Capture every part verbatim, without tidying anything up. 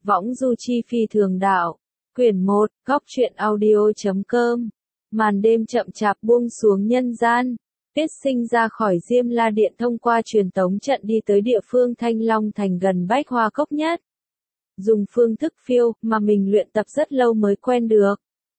Võng du chi phi thường đạo. Quyển một, góc truyện audio.com. Màn đêm chậm chạp buông xuống nhân gian. Tuyết Sinh ra khỏi Diêm La Điện thông qua truyền tống trận đi tới địa phương Thanh Long Thành gần Bách Hoa Cốc nhất. Dùng phương thức phiêu mà mình luyện tập rất lâu mới quen được.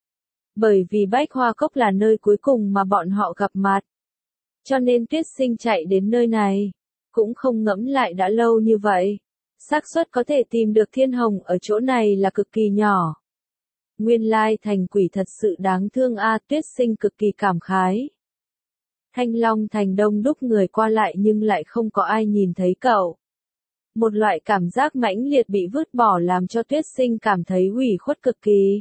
Bởi vì Bách Hoa Cốc là nơi cuối cùng mà bọn họ gặp mặt. Cho nên Tuyết Sinh chạy đến nơi này. Cũng không ngẫm lại đã lâu như vậy. Xác suất có thể tìm được Thiên Hồng ở chỗ này là cực kỳ nhỏ. Nguyên lai thành quỷ thật sự đáng thương a, Tuyết Sinh cực kỳ cảm khái. Thanh Long Thành đông đúc người qua lại nhưng lại không có ai nhìn thấy cậu. Một loại cảm giác mãnh liệt bị vứt bỏ làm cho Tuyết Sinh cảm thấy ủy khuất cực kỳ.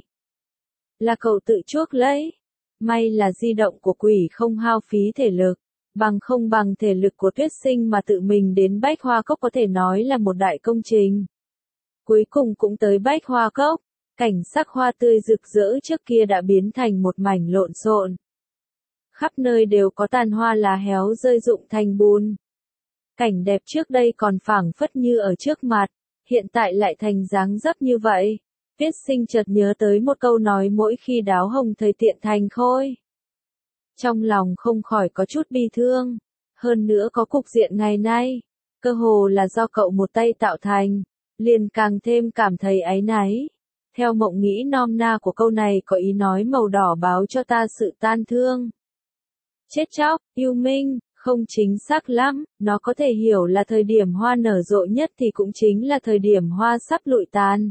Là cậu tự chuốc lấy. May là di động của quỷ không hao phí thể lực. Bằng không bằng thể lực của Tuyết Sinh mà tự mình đến Bách Hoa Cốc có thể nói là một đại công trình. Cuối cùng cũng tới Bách Hoa Cốc. Cảnh sắc hoa tươi rực rỡ trước kia đã biến thành một mảnh lộn xộn. Khắp nơi đều có tàn hoa lá héo rơi rụng thành bùn. Cảnh đẹp trước đây còn phảng phất như ở trước mặt, hiện tại lại thành dáng dấp như vậy. Tuyết Sinh chợt nhớ tới một câu nói mỗi khi đáo hồng thời tiện thành khôi. Trong lòng không khỏi có chút bi thương. Hơn nữa có cục diện ngày nay, cơ hồ là do cậu một tay tạo thành, liền càng thêm cảm thấy áy náy. Theo mộng nghĩ nom na của câu này có ý nói màu đỏ báo cho ta sự tan thương. Chết chóc, yêu minh, không chính xác lắm, nó có thể hiểu là thời điểm hoa nở rộ nhất thì cũng chính là thời điểm hoa sắp lụi tàn.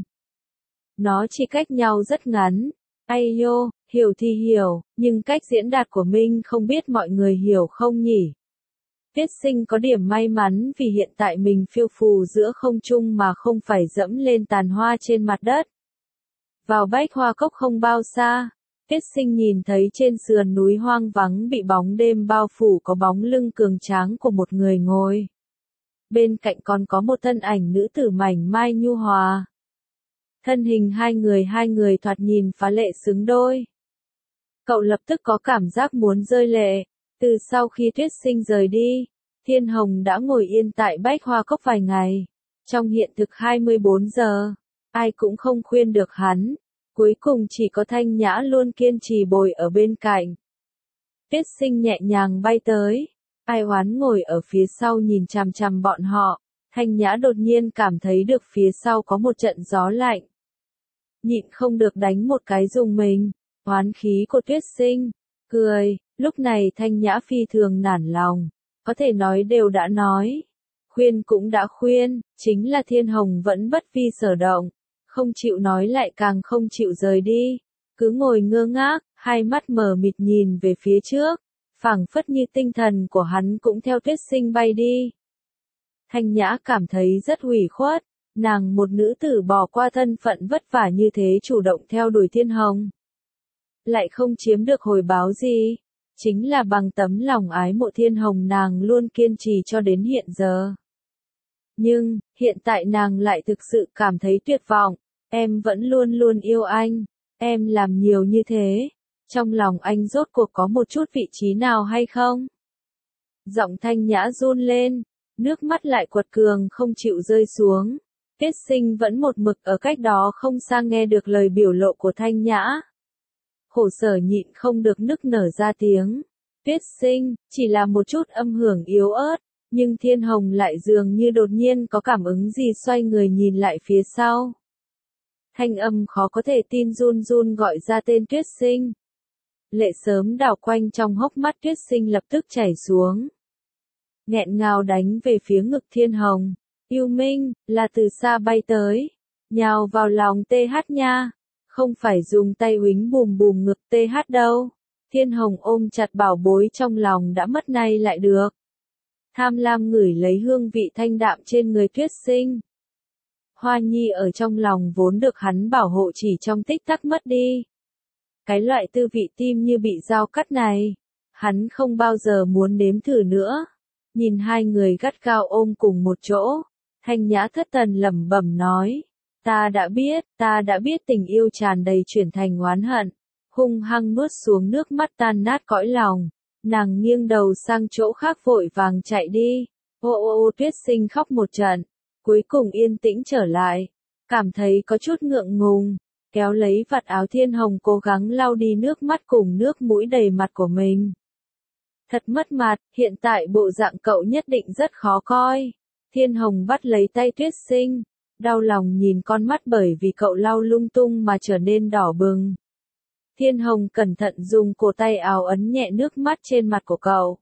Nó chỉ cách nhau rất ngắn. Ai nhô, hiểu thì hiểu, nhưng cách diễn đạt của Minh không biết mọi người hiểu không nhỉ? Tuyết Sinh có điểm may mắn vì hiện tại mình phiêu phù giữa không trung mà không phải dẫm lên tàn hoa trên mặt đất. Vào Bách Hoa Cốc không bao xa, Tuyết Sinh nhìn thấy trên sườn núi hoang vắng bị bóng đêm bao phủ có bóng lưng cường tráng của một người ngồi. Bên cạnh còn có một thân ảnh nữ tử mảnh mai nhu hòa. Thân hình hai người hai người thoạt nhìn phá lệ xứng đôi. Cậu lập tức có cảm giác muốn rơi lệ. Từ sau khi Tuyết Sinh rời đi, Thiên Hồng đã ngồi yên tại Bách Hoa Cốc vài ngày. Trong hiện thực hai mươi bốn giờ, ai cũng không khuyên được hắn. Cuối cùng chỉ có Thanh Nhã luôn kiên trì bồi ở bên cạnh. Tuyết Sinh nhẹ nhàng bay tới. Ai Oán ngồi ở phía sau nhìn chằm chằm bọn họ. Thanh Nhã đột nhiên cảm thấy được phía sau có một trận gió lạnh. Nhịn không được đánh một cái dùng mình. Oán khí của Tuyết Sinh. Cười, lúc này Thanh Nhã phi thường nản lòng. Có thể nói đều đã nói. Khuyên cũng đã khuyên, chính là Thiên Hồng vẫn bất vi sở động. Không chịu nói lại càng không chịu rời đi. Cứ ngồi ngơ ngác, hai mắt mờ mịt nhìn về phía trước. Phảng phất như tinh thần của hắn cũng theo Tuyết Sinh bay đi. Thanh Nhã cảm thấy rất ủy khuất. Nàng một nữ tử bỏ qua thân phận vất vả như thế chủ động theo đuổi Thiên Hồng. Lại không chiếm được hồi báo gì. Chính là bằng tấm lòng ái mộ Thiên Hồng nàng luôn kiên trì cho đến hiện giờ. Nhưng, hiện tại nàng lại thực sự cảm thấy tuyệt vọng. Em vẫn luôn luôn yêu anh. Em làm nhiều như thế. Trong lòng anh rốt cuộc có một chút vị trí nào hay không? Giọng Thanh Nhã run lên. Nước mắt lại quật cường không chịu rơi xuống. Tuyết Sinh vẫn một mực ở cách đó không xa nghe được lời biểu lộ của Thanh Nhã. Khổ sở nhịn không được nức nở ra tiếng. Tuyết Sinh, chỉ là một chút âm hưởng yếu ớt, nhưng Thiên Hồng lại dường như đột nhiên có cảm ứng gì xoay người nhìn lại phía sau. Thanh âm khó có thể tin run run gọi ra tên Tuyết Sinh. Lệ sớm đảo quanh trong hốc mắt Tuyết Sinh lập tức chảy xuống. Nghẹn ngào đánh về phía ngực Thiên Hồng. Yêu Minh, là từ xa bay tới. Nhào vào lòng tê hát nha. Không phải dùng tay uýnh bùm bùm ngực tê hát đâu. Thiên Hồng ôm chặt bảo bối trong lòng đã mất nay lại được. Tham lam ngửi lấy hương vị thanh đạm trên người Tuyết Sinh. Hoa nhi ở trong lòng vốn được hắn bảo hộ chỉ trong tích tắc mất đi. Cái loại tư vị tim như bị dao cắt này, hắn không bao giờ muốn nếm thử nữa. Nhìn hai người gắt gao ôm cùng một chỗ, Thanh Nhã thất thần lẩm bẩm nói. Ta đã biết, ta đã biết tình yêu tràn đầy chuyển thành oán hận. Hung hăng nuốt xuống nước mắt tan nát cõi lòng. Nàng nghiêng đầu sang chỗ khác vội vàng chạy đi. Ô ô ô Tuyết Sinh khóc một trận. Cuối cùng yên tĩnh trở lại. cảm thấy có chút ngượng ngùng, kéo lấy vạt áo Thiên Hồng cố gắng lau đi nước mắt cùng nước mũi đầy mặt của mình. Thật mất mặt, hiện tại bộ dạng cậu nhất định rất khó coi. Thiên Hồng bắt lấy tay Tuyết Sinh, đau lòng nhìn con mắt bởi vì cậu lau lung tung mà trở nên đỏ bừng. Thiên Hồng cẩn thận dùng cổ tay áo ấn nhẹ nước mắt trên mặt của cậu.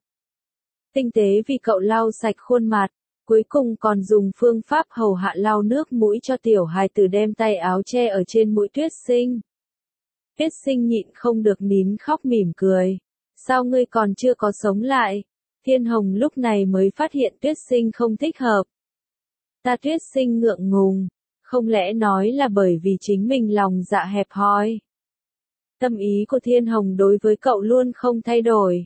Tinh tế vì cậu lau sạch khuôn mặt, cuối cùng còn dùng phương pháp hầu hạ lau nước mũi cho tiểu hài tử đem tay áo che ở trên mũi Tuyết Sinh. Tuyết Sinh nhịn không được nín khóc mỉm cười. Sao ngươi còn chưa có sống lại? Thiên Hồng lúc này mới phát hiện Tuyết Sinh không thích hợp. Ta Tuyết Sinh ngượng ngùng, không lẽ nói là bởi vì chính mình lòng dạ hẹp hòi. Tâm ý của Thiên Hồng đối với cậu luôn không thay đổi.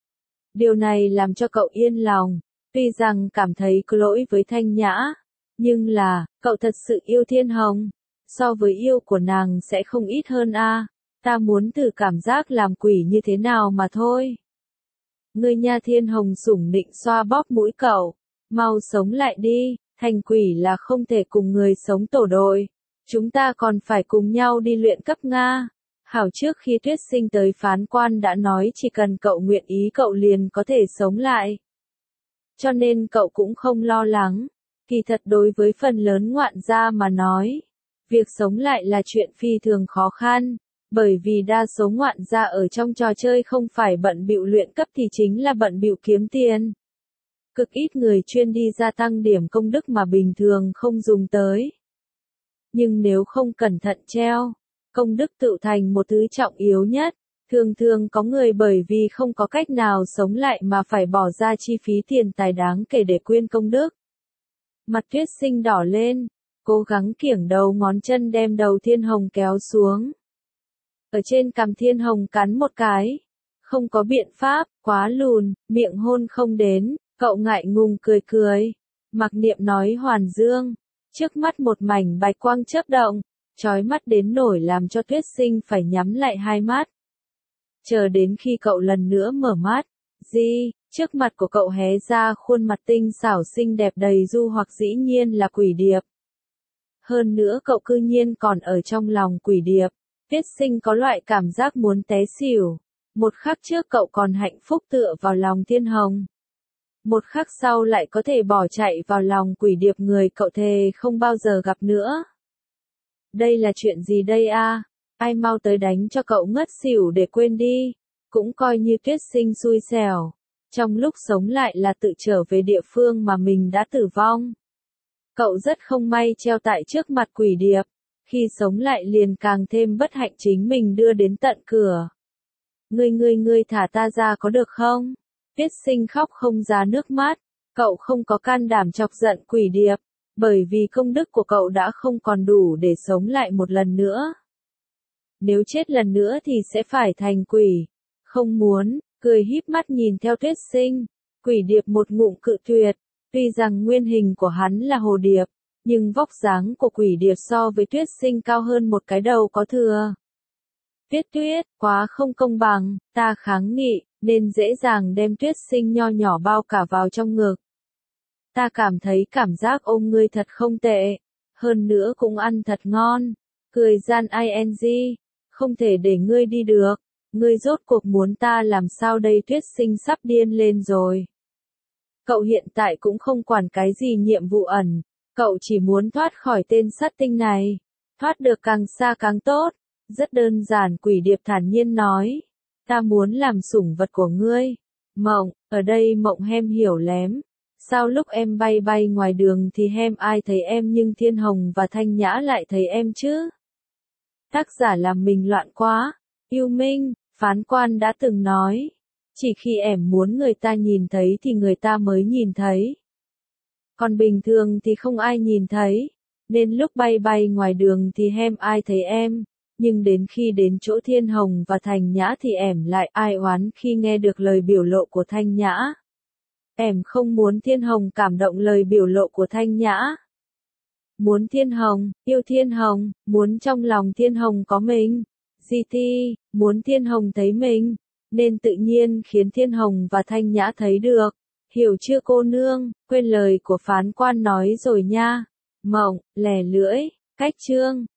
Điều này làm cho cậu yên lòng, tuy rằng cảm thấy có lỗi với Thanh Nhã, nhưng là, cậu thật sự yêu Thiên Hồng, so với yêu của nàng sẽ không ít hơn a. Ta muốn thử cảm giác làm quỷ như thế nào mà thôi. Ngươi nha Thiên Hồng sủng nịnh xoa bóp mũi cậu, mau sống lại đi, thành quỷ là không thể cùng người sống tổ đội, chúng ta còn phải cùng nhau đi luyện cấp Nga. Hảo trước khi Tuyết Sinh tới phán quan đã nói chỉ cần cậu nguyện ý cậu liền có thể sống lại. Cho nên cậu cũng không lo lắng, kỳ thật đối với phần lớn ngoạn gia mà nói, việc sống lại là chuyện phi thường khó khăn. Bởi vì đa số ngoạn gia ở trong trò chơi không phải bận bịu luyện cấp thì chính là bận bịu kiếm tiền. Cực ít người chuyên đi gia tăng điểm công đức mà bình thường không dùng tới. Nhưng nếu không cẩn thận treo, công đức tự thành một thứ trọng yếu nhất. Thường thường có người bởi vì không có cách nào sống lại mà phải bỏ ra chi phí tiền tài đáng kể để quyên công đức. Mặt Tuyết Sinh đỏ lên, cố gắng kiểng đầu ngón chân đem đầu Thiên Hồng kéo xuống. Ở trên cằm Thiên Hồng cắn một cái. Không có biện pháp, quá lùn, miệng hôn không đến, cậu ngại ngùng cười cười. Mặc Niệm nói Hoàn Dương. Trước mắt một mảnh bạch quang chớp động, chói mắt đến nổi làm cho Tuyết Sinh phải nhắm lại hai mắt. Chờ đến khi cậu lần nữa mở mắt, di, trước mặt của cậu hé ra khuôn mặt tinh xảo xinh đẹp đầy du hoặc dĩ nhiên là Quỷ Điệp. Hơn nữa cậu cư nhiên còn ở trong lòng Quỷ Điệp. Tuyết Sinh có loại cảm giác muốn té xỉu. Một khắc trước cậu còn hạnh phúc tựa vào lòng Thiên Hồng. Một khắc sau lại có thể bỏ chạy vào lòng Quỷ Điệp người cậu thề không bao giờ gặp nữa. Đây là chuyện gì đây a? Ai mau tới đánh cho cậu ngất xỉu để quên đi. Cũng coi như Tuyết Sinh xui xẻo. Trong lúc sống lại là tự trở về địa phương mà mình đã tử vong. Cậu rất không may treo tại trước mặt Quỷ Điệp. Khi sống lại liền càng thêm bất hạnh chính mình đưa đến tận cửa. Ngươi ngươi ngươi thả ta ra có được không? Tuyết Sinh khóc không ra nước mắt. Cậu không có can đảm chọc giận Quỷ Điệp. Bởi vì công đức của cậu đã không còn đủ để sống lại một lần nữa. Nếu chết lần nữa thì sẽ phải thành quỷ. Không muốn, cười híp mắt nhìn theo Tuyết Sinh. Quỷ Điệp một ngụm cự tuyệt. Tuy rằng nguyên hình của hắn là hồ điệp. Nhưng vóc dáng của Quỷ Điệp so với Tuyết Sinh cao hơn một cái đầu có thừa. Tuyết Tuyết, quá không công bằng, ta kháng nghị, nên dễ dàng đem Tuyết Sinh nho nhỏ bao cả vào trong ngực. Ta cảm thấy cảm giác ôm ngươi thật không tệ, hơn nữa cũng ăn thật ngon. Cười gian ing, không thể để ngươi đi được, ngươi rốt cuộc muốn ta làm sao đây? Tuyết Sinh sắp điên lên rồi. Cậu hiện tại cũng không quản cái gì nhiệm vụ ẩn. Cậu chỉ muốn thoát khỏi tên sát tinh này. Thoát được càng xa càng tốt. Rất đơn giản, Quỷ Điệp thản nhiên nói. Ta muốn làm sủng vật của ngươi. Mộng, ở đây Mộng Hem hiểu lém. Sao lúc em bay bay ngoài đường thì Hem ai thấy em nhưng Thiên Hồng và Thanh Nhã lại thấy em chứ? Tác giả làm mình loạn quá. Yêu Minh, phán quan đã từng nói. Chỉ khi em muốn người ta nhìn thấy thì người ta mới nhìn thấy. Còn bình thường thì không ai nhìn thấy, nên lúc bay bay ngoài đường thì Hem ai thấy em, nhưng đến khi đến chỗ Thiên Hồng và Thanh Nhã thì em lại ai oán khi nghe được lời biểu lộ của Thanh Nhã. Em không muốn Thiên Hồng cảm động lời biểu lộ của Thanh Nhã. Muốn Thiên Hồng, yêu Thiên Hồng, muốn trong lòng Thiên Hồng có mình. giê tê, muốn Thiên Hồng thấy mình, nên tự nhiên khiến Thiên Hồng và Thanh Nhã thấy được. Hiểu chưa cô nương, quên lời của phán quan nói rồi nha. Mộng, lè lưỡi, Cách chương